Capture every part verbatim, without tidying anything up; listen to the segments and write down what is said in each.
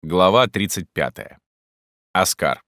Глава тридцать пятая. Оскар.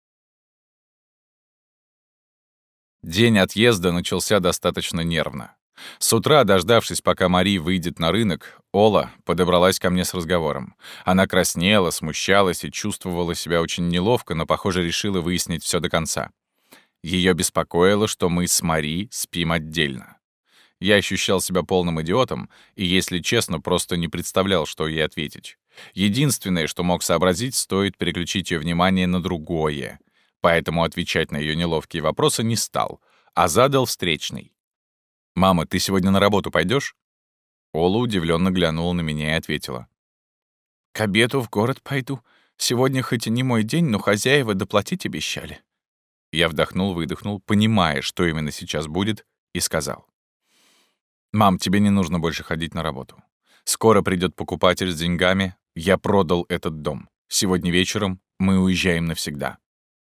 День отъезда начался достаточно нервно. С утра, дождавшись, пока Мари выйдет на рынок, Ола подобралась ко мне с разговором. Она краснела, смущалась и чувствовала себя очень неловко, но, похоже, решила выяснить все до конца. Ее беспокоило, что мы с Мари спим отдельно. Я ощущал себя полным идиотом и, если честно, просто не представлял, что ей ответить. Единственное, что мог сообразить, стоит переключить ее внимание на другое. Поэтому отвечать на ее неловкие вопросы не стал, а задал встречный. «Мама, ты сегодня на работу пойдешь? Ола удивленно глянула на меня и ответила. «К обеду в город пойду. Сегодня хоть и не мой день, но хозяева доплатить обещали». Я вдохнул-выдохнул, понимая, что именно сейчас будет, и сказал. «Мам, тебе не нужно больше ходить на работу. Скоро придет покупатель с деньгами. Я продал этот дом. Сегодня вечером мы уезжаем навсегда».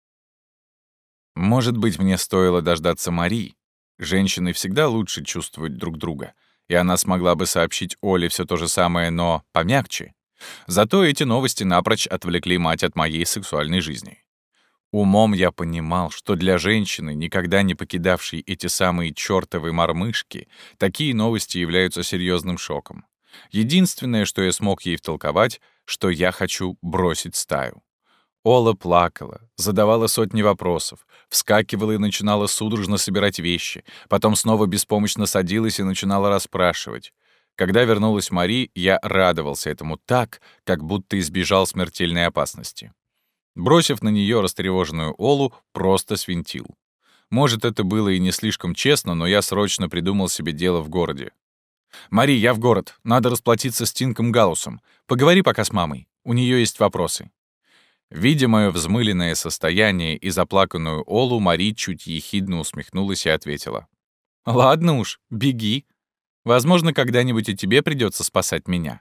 Может быть, мне стоило дождаться Мари. Женщины всегда лучше чувствуют друг друга, и она смогла бы сообщить Оле все то же самое, но помягче. Зато эти новости напрочь отвлекли мать от моей сексуальной жизни. Умом я понимал, что для женщины, никогда не покидавшей эти самые чёртовы мормышки, такие новости являются серьезным шоком. Единственное, что я смог ей втолковать, что я хочу бросить стаю. Ола плакала, задавала сотни вопросов, вскакивала и начинала судорожно собирать вещи, потом снова беспомощно садилась и начинала расспрашивать. Когда вернулась Мари, я радовался этому так, как будто избежал смертельной опасности. Бросив на нее растревоженную Олу, просто свинтил. Может, это было и не слишком честно, но я срочно придумал себе дело в городе. «Мари, я в город. Надо расплатиться с Тинком Галлусом. Поговори пока с мамой. У нее есть вопросы». Видя мое взмыленное состояние и заплаканную Олу, Мари чуть ехидно усмехнулась и ответила. «Ладно уж, беги. Возможно, когда-нибудь и тебе придется спасать меня».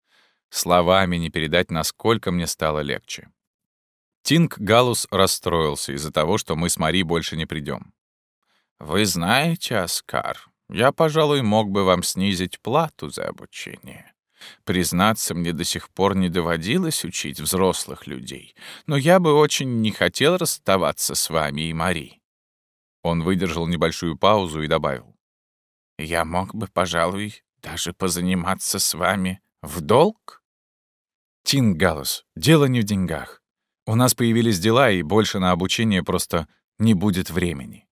Словами не передать, насколько мне стало легче. Тинк Галлус расстроился из-за того, что мы с Мари больше не придем. «Вы знаете, Оскар, я, пожалуй, мог бы вам снизить плату за обучение. Признаться, мне до сих пор не доводилось учить взрослых людей, но я бы очень не хотел расставаться с вами и Мари». Он выдержал небольшую паузу и добавил. «Я мог бы, пожалуй, даже позаниматься с вами в долг?» «Тинк Галлус, дело не в деньгах. У нас появились дела, и больше на обучение просто не будет времени».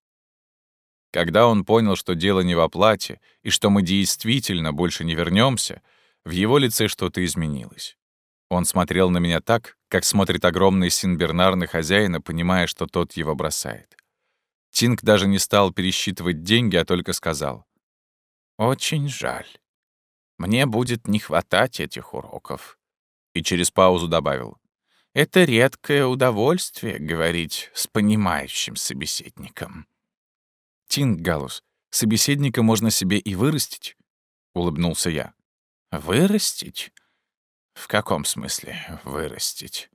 Когда он понял, что дело не в оплате, и что мы действительно больше не вернемся, в его лице что-то изменилось. Он смотрел на меня так, как смотрит огромный Син-Бернар на хозяина, понимая, что тот его бросает. Тинк даже не стал пересчитывать деньги, а только сказал. «Очень жаль. Мне будет не хватать этих уроков». И через паузу добавил. «Это редкое удовольствие говорить с понимающим собеседником». «Тинк Галлус, собеседника можно себе и вырастить», — улыбнулся я. «Вырастить? В каком смысле вырастить?»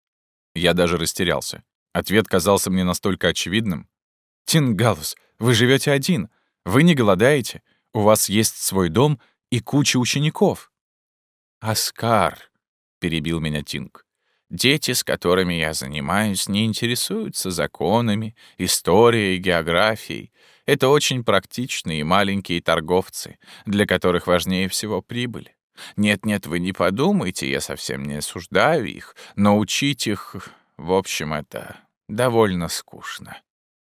Я даже растерялся. Ответ казался мне настолько очевидным. «Тинк Галлус, вы живете один, вы не голодаете, у вас есть свой дом и куча учеников». «Оскар», — перебил меня Тинк, — «дети, с которыми я занимаюсь, не интересуются законами, историей, географией. Это очень практичные маленькие торговцы, для которых важнее всего прибыль. Нет-нет, вы не подумайте, я совсем не осуждаю их, но учить их, в общем, это довольно скучно».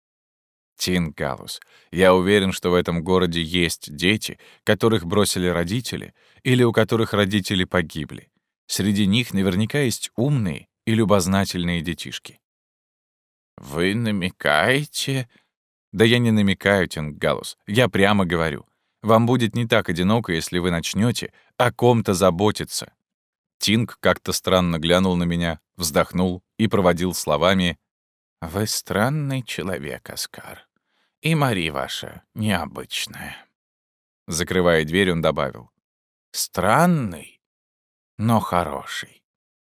Тинк Галлус, я уверен, что в этом городе есть дети, которых бросили родители или у которых родители погибли. Среди них наверняка есть умные и любознательные детишки. «Вы намекаете...» «Да я не намекаю, Тинк Галлус, я прямо говорю. Вам будет не так одиноко, если вы начнете о ком-то заботиться». Тинк как-то странно глянул на меня, вздохнул и проводил словами «Вы странный человек, Оскар, и Мари ваша необычная». Закрывая дверь, он добавил «Странный, но хороший».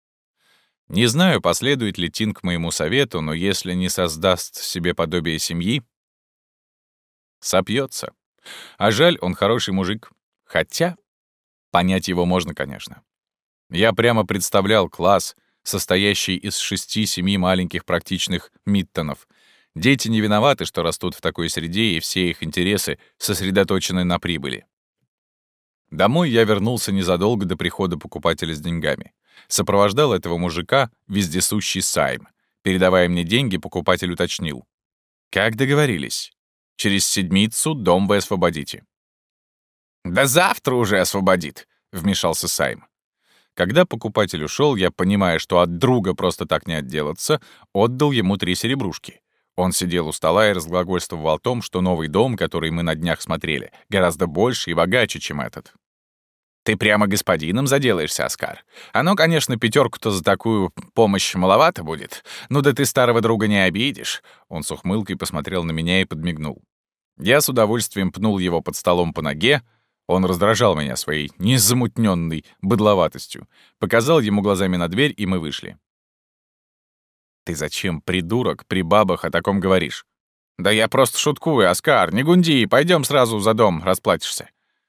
Не знаю, последует ли Тинк моему совету, но если не создаст себе подобие семьи, сопьется. А жаль, он хороший мужик. Хотя понять его можно, конечно. Я прямо представлял класс, состоящий из шести-семи маленьких практичных миттонов. Дети не виноваты, что растут в такой среде, и все их интересы сосредоточены на прибыли. Домой я вернулся незадолго до прихода покупателя с деньгами. Сопровождал этого мужика вездесущий Сайм. Передавая мне деньги, покупатель уточнил: «Как договорились? Через седмицу дом вы освободите». «Да завтра уже освободит», — вмешался Сайм. Когда покупатель ушел, я, понимая, что от друга просто так не отделаться, отдал ему три серебрушки. Он сидел у стола и разглагольствовал о том, что новый дом, который мы на днях смотрели, гораздо больше и богаче, чем этот. «Ты прямо господином заделаешься, Оскар. Оно, конечно, пятерку-то за такую помощь маловато будет. Ну да ты старого друга не обидишь». Он с ухмылкой посмотрел на меня и подмигнул. Я с удовольствием пнул его под столом по ноге. Он раздражал меня своей незамутненной быдловатостью. Показал ему глазами на дверь, и мы вышли. «Ты зачем, придурок, при бабах о таком говоришь?» «Да я просто шуткую, Оскар, не гунди, пойдем сразу за дом, расплатишься».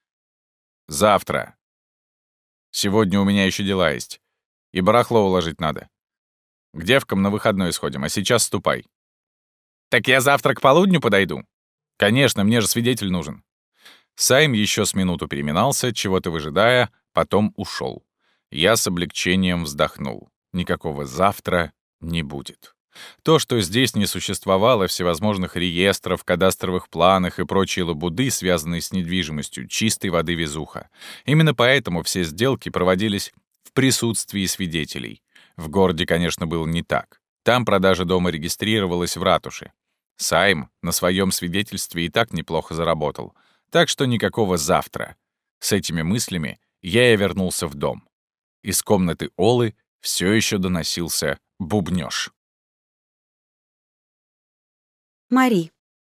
«Завтра. Сегодня у меня еще дела есть. И барахло уложить надо. К девкам на выходной сходим, а сейчас ступай». «Так я завтра к полудню подойду?» «Конечно, мне же свидетель нужен». Сайм еще с минуту переминался, чего-то выжидая, потом ушел. Я с облегчением вздохнул. Никакого завтра не будет. То, что здесь не существовало всевозможных реестров, кадастровых планах и прочей лабуды, связанной с недвижимостью, чистой воды везуха. Именно поэтому все сделки проводились в присутствии свидетелей. В городе, конечно, было не так. Там продажа дома регистрировалась в ратуше. Сайм на своем свидетельстве и так неплохо заработал. Так что никакого завтра. С этими мыслями я и вернулся в дом. Из комнаты Олы все еще доносился бубнёж. Мари.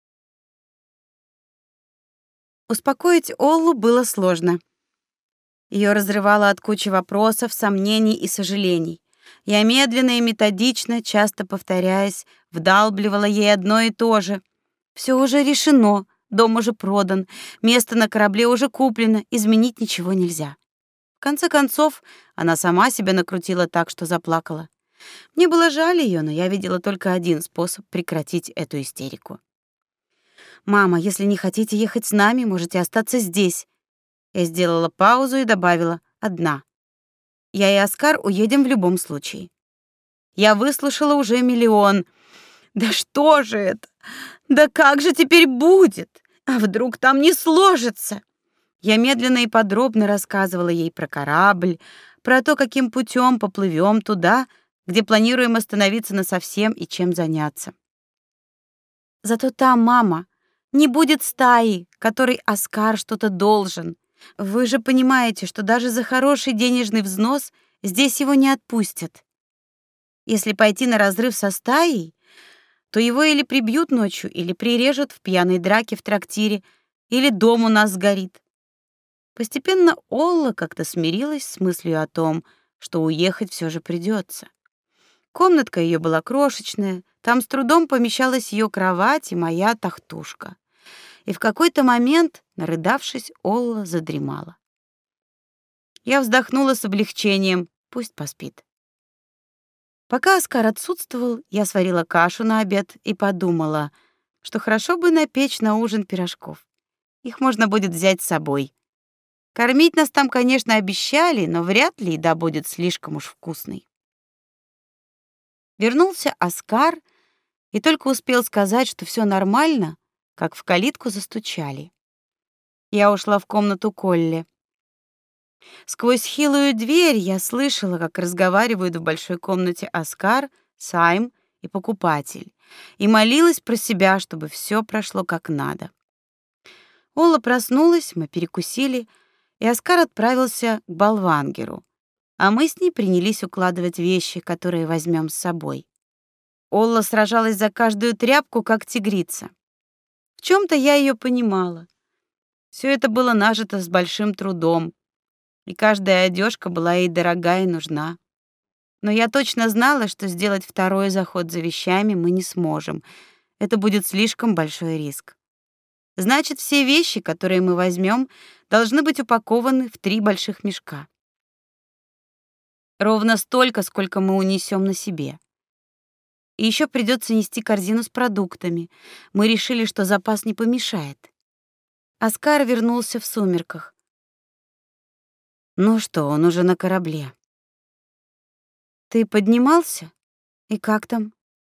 Успокоить Оллу было сложно. Ее разрывало от кучи вопросов, сомнений и сожалений. Я медленно и методично, часто повторяясь, вдалбливала ей одно и то же. Все уже решено, дом уже продан, место на корабле уже куплено, изменить ничего нельзя. В конце концов, она сама себя накрутила так, что заплакала. Мне было жаль ее, но я видела только один способ прекратить эту истерику. «Мама, если не хотите ехать с нами, можете остаться здесь». Я сделала паузу и добавила: «Одна. Я и Оскар уедем в любом случае». Я выслушала уже миллион. Да что же это? Да как же теперь будет? А вдруг там не сложится? Я медленно и подробно рассказывала ей про корабль, про то, каким путем поплывем туда, где планируем остановиться насовсем и чем заняться. Зато там, мама, не будет стаи, которой Оскар что-то должен. Вы же понимаете, что даже за хороший денежный взнос здесь его не отпустят. Если пойти на разрыв со стаей, то его или прибьют ночью, или прирежут в пьяной драке в трактире, или дом у нас сгорит. Постепенно Олла как-то смирилась с мыслью о том, что уехать все же придется. Комнатка ее была крошечная, там с трудом помещалась ее кровать и моя тахтушка. И в какой-то момент, нарыдавшись, Олла задремала. Я вздохнула с облегчением, пусть поспит. Пока Оскар отсутствовал, я сварила кашу на обед и подумала, что хорошо бы напечь на ужин пирожков. Их можно будет взять с собой. Кормить нас там, конечно, обещали, но вряд ли еда будет слишком уж вкусной. Вернулся Оскар и только успел сказать, что все нормально, как в калитку застучали. Я ушла в комнату Колли. Сквозь хилую дверь я слышала, как разговаривают в большой комнате Оскар, Сайм и покупатель, и молилась про себя, чтобы все прошло как надо. Ола проснулась, мы перекусили, и Оскар отправился к Болвангеру, а мы с ней принялись укладывать вещи, которые возьмем с собой. Олла сражалась за каждую тряпку, как тигрица. В чем-то я ее понимала. Все это было нажито с большим трудом, и каждая одежка была ей дорога и нужна. Но я точно знала, что сделать второй заход за вещами мы не сможем. Это будет слишком большой риск. Значит, все вещи, которые мы возьмем, должны быть упакованы в три больших мешка. Ровно столько, сколько мы унесем на себе. И еще придется нести корзину с продуктами. Мы решили, что запас не помешает. Оскар вернулся в сумерках. Ну что, он уже на корабле. Ты поднимался? И как там?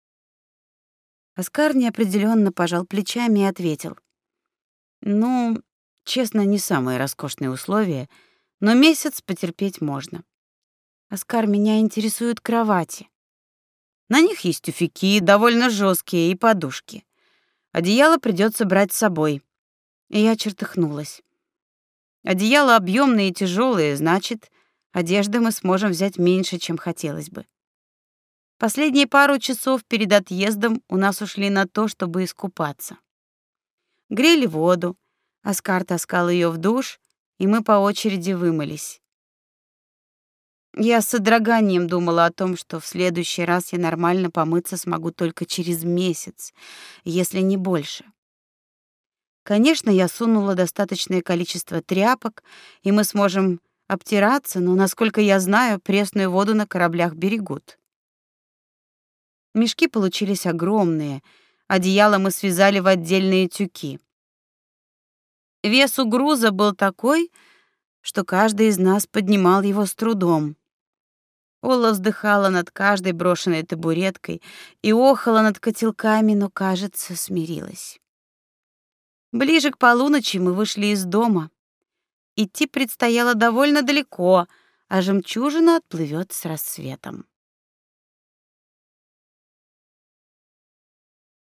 Оскар неопределенно пожал плечами и ответил: ну, честно, не самые роскошные условия, но месяц потерпеть можно. Оскар, меня интересуют кровати. На них есть тюфяки, довольно жесткие, и подушки. Одеяло придется брать с собой. И я чертыхнулась. Одеяло объемные и тяжелые, значит, одежды мы сможем взять меньше, чем хотелось бы. Последние пару часов перед отъездом у нас ушли на то, чтобы искупаться. Грели воду, Оскар таскал ее в душ, и мы по очереди вымылись. Я с содроганием думала о том, что в следующий раз я нормально помыться смогу только через месяц, если не больше. Конечно, я сунула достаточное количество тряпок, и мы сможем обтираться, но, насколько я знаю, пресную воду на кораблях берегут. Мешки получились огромные, одеяло мы связали в отдельные тюки. Вес у груза был такой, что каждый из нас поднимал его с трудом. Ола вздыхала над каждой брошенной табуреткой и охала над котелками, но, кажется, смирилась. Ближе к полуночи мы вышли из дома. Идти предстояло довольно далеко, а жемчужина отплывет с рассветом.